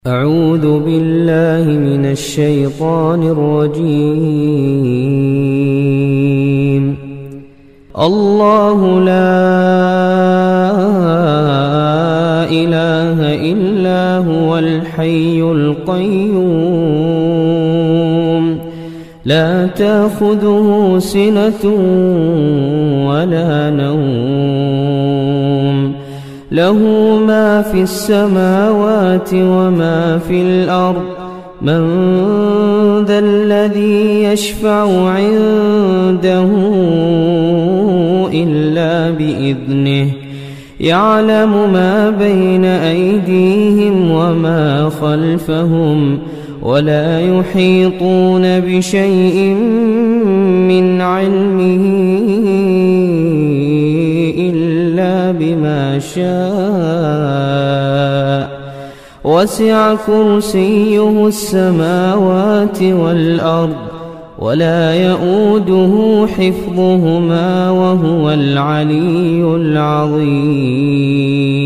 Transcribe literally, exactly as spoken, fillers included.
أعوذ بالله من الشيطان الرجيم. الله لا إله إلا هو الحي القيوم لا تأخذه سنة ولا نوم له ما في السماوات وما في الأرض من ذا الذي يشفع عنده إلا بإذنه يعلم ما بين أيديهم وما خلفهم ولا يحيطون بشيء من علمه إلا بما شاء وسع كرسيه السماوات والأرض ولا يؤوده حفظهما وهو العلي العظيم.